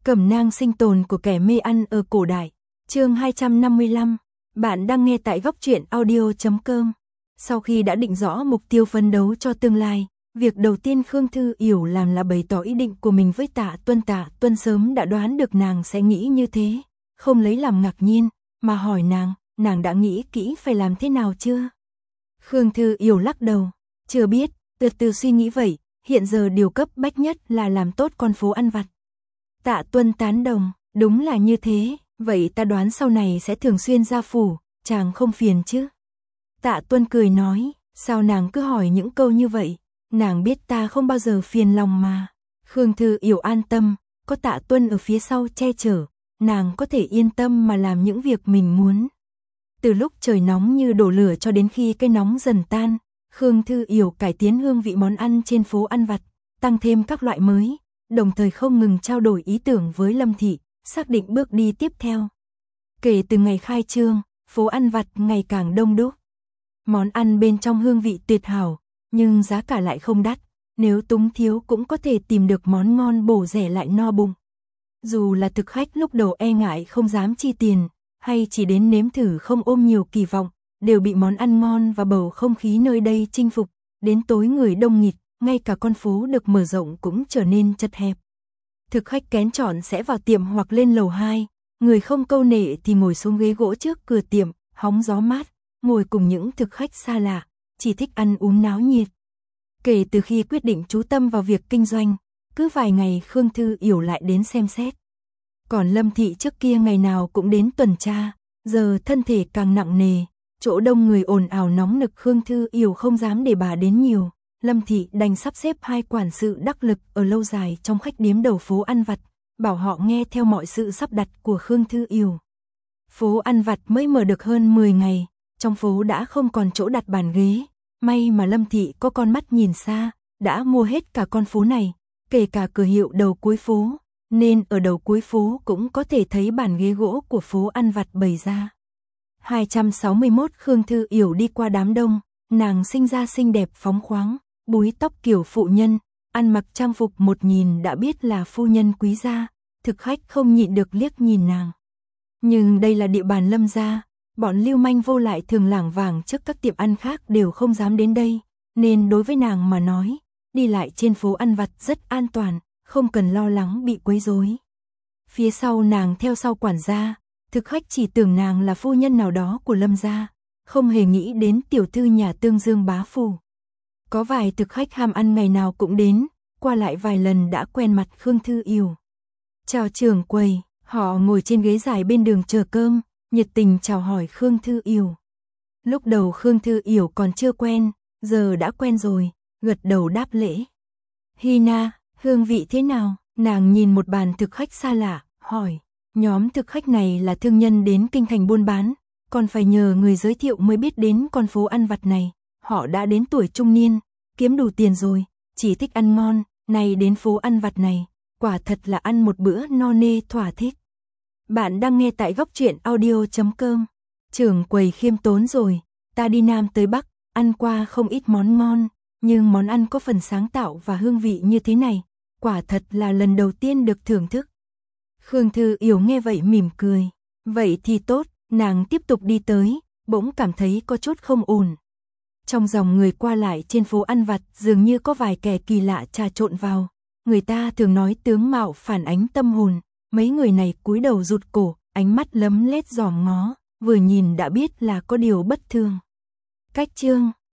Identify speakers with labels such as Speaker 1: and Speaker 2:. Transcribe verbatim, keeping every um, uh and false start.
Speaker 1: Cẩm nang sinh tồn của kẻ mê ăn ở cổ đại. Chương hai trăm năm mươi lăm. Bạn đang nghe tại góc truyện audio chấm com. Sau khi đã định rõ mục tiêu phấn đấu cho tương lai, việc đầu tiên Khương Thư Yểu làm là bày tỏ ý định của mình với Tạ Tuân. Tạ Tuân sớm đã đoán được nàng sẽ nghĩ như thế, không lấy làm ngạc nhiên, mà hỏi nàng, nàng đã nghĩ kỹ phải làm thế nào chưa? Khương Thư Yểu lắc đầu, chưa biết, từ từ suy nghĩ vậy, hiện giờ điều cấp bách nhất là làm tốt con phố ăn vặt. Tạ Tuân tán đồng, đúng là như thế, vậy ta đoán sau này sẽ thường xuyên ra phủ, chàng không phiền chứ? Tạ Tuân cười nói, sao nàng cứ hỏi những câu như vậy, nàng biết ta không bao giờ phiền lòng mà. Khương Thư Yểu an tâm, có Tạ Tuân ở phía sau che chở, nàng có thể yên tâm mà làm những việc mình muốn. Từ lúc trời nóng như đổ lửa cho đến khi cái nóng dần tan, Khương Thư Yểu cải tiến hương vị món ăn trên phố ăn vặt, tăng thêm các loại mới, đồng thời không ngừng trao đổi ý tưởng với Lâm Thị, xác định bước đi tiếp theo. Kể từ ngày khai trương, phố ăn vặt ngày càng đông đúc. Món ăn bên trong hương vị tuyệt hảo, nhưng giá cả lại không đắt, nếu túng thiếu cũng có thể tìm được món ngon bổ rẻ lại no bụng. Dù là thực khách lúc đầu e ngại không dám chi tiền, hay chỉ đến nếm thử không ôm nhiều kỳ vọng, đều bị món ăn ngon và bầu không khí nơi đây chinh phục, đến tối người đông nghịt, ngay cả con phố được mở rộng cũng trở nên chật hẹp. Thực khách kén chọn sẽ vào tiệm hoặc lên lầu hai, người không câu nệ thì ngồi xuống ghế gỗ trước cửa tiệm, hóng gió mát, ngồi cùng những thực khách xa lạ, chỉ thích ăn uống náo nhiệt. Kể từ khi quyết định chú tâm vào việc kinh doanh, cứ vài ngày Khương Thư Yểu lại đến xem xét. Còn Lâm Thị trước kia ngày nào cũng đến tuần tra, giờ thân thể càng nặng nề, chỗ đông người ồn ào nóng nực Khương Thư Yểu không dám để bà đến nhiều. Lâm Thị đành sắp xếp hai quản sự đắc lực ở lâu dài trong khách điếm đầu phố ăn vặt, bảo họ nghe theo mọi sự sắp đặt của Khương Thư Yểu. Phố ăn vặt mới mở được hơn mười ngày, trong phố đã không còn chỗ đặt bàn ghế, may mà Lâm Thị có con mắt nhìn xa, đã mua hết cả con phố này, kể cả cửa hiệu đầu cuối phố, nên ở đầu cuối phố cũng có thể thấy bàn ghế gỗ của phố ăn vặt bày ra. hai trăm sáu mươi mốt Khương Thư Yểu đi qua đám đông, nàng sinh ra xinh đẹp phóng khoáng, búi tóc kiểu phụ nhân, ăn mặc trang phục một nhìn đã biết là phu nhân quý gia, thực khách không nhịn được liếc nhìn nàng. Nhưng đây là địa bàn Lâm gia, bọn lưu manh vô lại thường lảng vảng trước các tiệm ăn khác đều không dám đến đây, nên đối với nàng mà nói, đi lại trên phố ăn vặt rất an toàn, không cần lo lắng bị quấy rối. Phía sau nàng theo sau quản gia, thực khách chỉ tưởng nàng là phu nhân nào đó của Lâm gia, không hề nghĩ đến tiểu thư nhà Tương Dương bá phủ. Có vài thực khách ham ăn ngày nào cũng đến, qua lại vài lần đã quen mặt Khương Thư Yểu. Chào trưởng quầy, họ ngồi trên ghế dài bên đường chờ cơm, nhiệt tình chào hỏi Khương Thư Yểu. Lúc đầu Khương Thư Yểu còn chưa quen, giờ đã quen rồi, gật đầu đáp lễ. Hina, hương vị thế nào? Nàng nhìn một bàn thực khách xa lạ, hỏi. Nhóm thực khách này là thương nhân đến kinh thành buôn bán, còn phải nhờ người giới thiệu mới biết đến con phố ăn vặt này. Họ đã đến tuổi trung niên, kiếm đủ tiền rồi, chỉ thích ăn ngon, nay đến phố ăn vặt này, quả thật là ăn một bữa no nê thỏa thích. Bạn đang nghe tại góc truyện audio chấm com. Trưởng quầy khiêm tốn rồi, ta đi Nam tới Bắc, ăn qua không ít món ngon, nhưng món ăn có phần sáng tạo và hương vị như thế này, quả thật là lần đầu tiên được thưởng thức. Khương Thư Yểu nghe vậy mỉm cười, vậy thì tốt, nàng tiếp tục đi tới, bỗng cảm thấy có chút không ổn. Trong dòng người qua lại trên phố ăn vặt dường như có vài kẻ kỳ lạ trà trộn vào, người ta thường nói tướng mạo phản ánh tâm hồn, mấy người này cúi đầu rụt cổ, ánh mắt lấm lét dòm ngó, vừa nhìn đã biết là có điều bất thường. Cách chương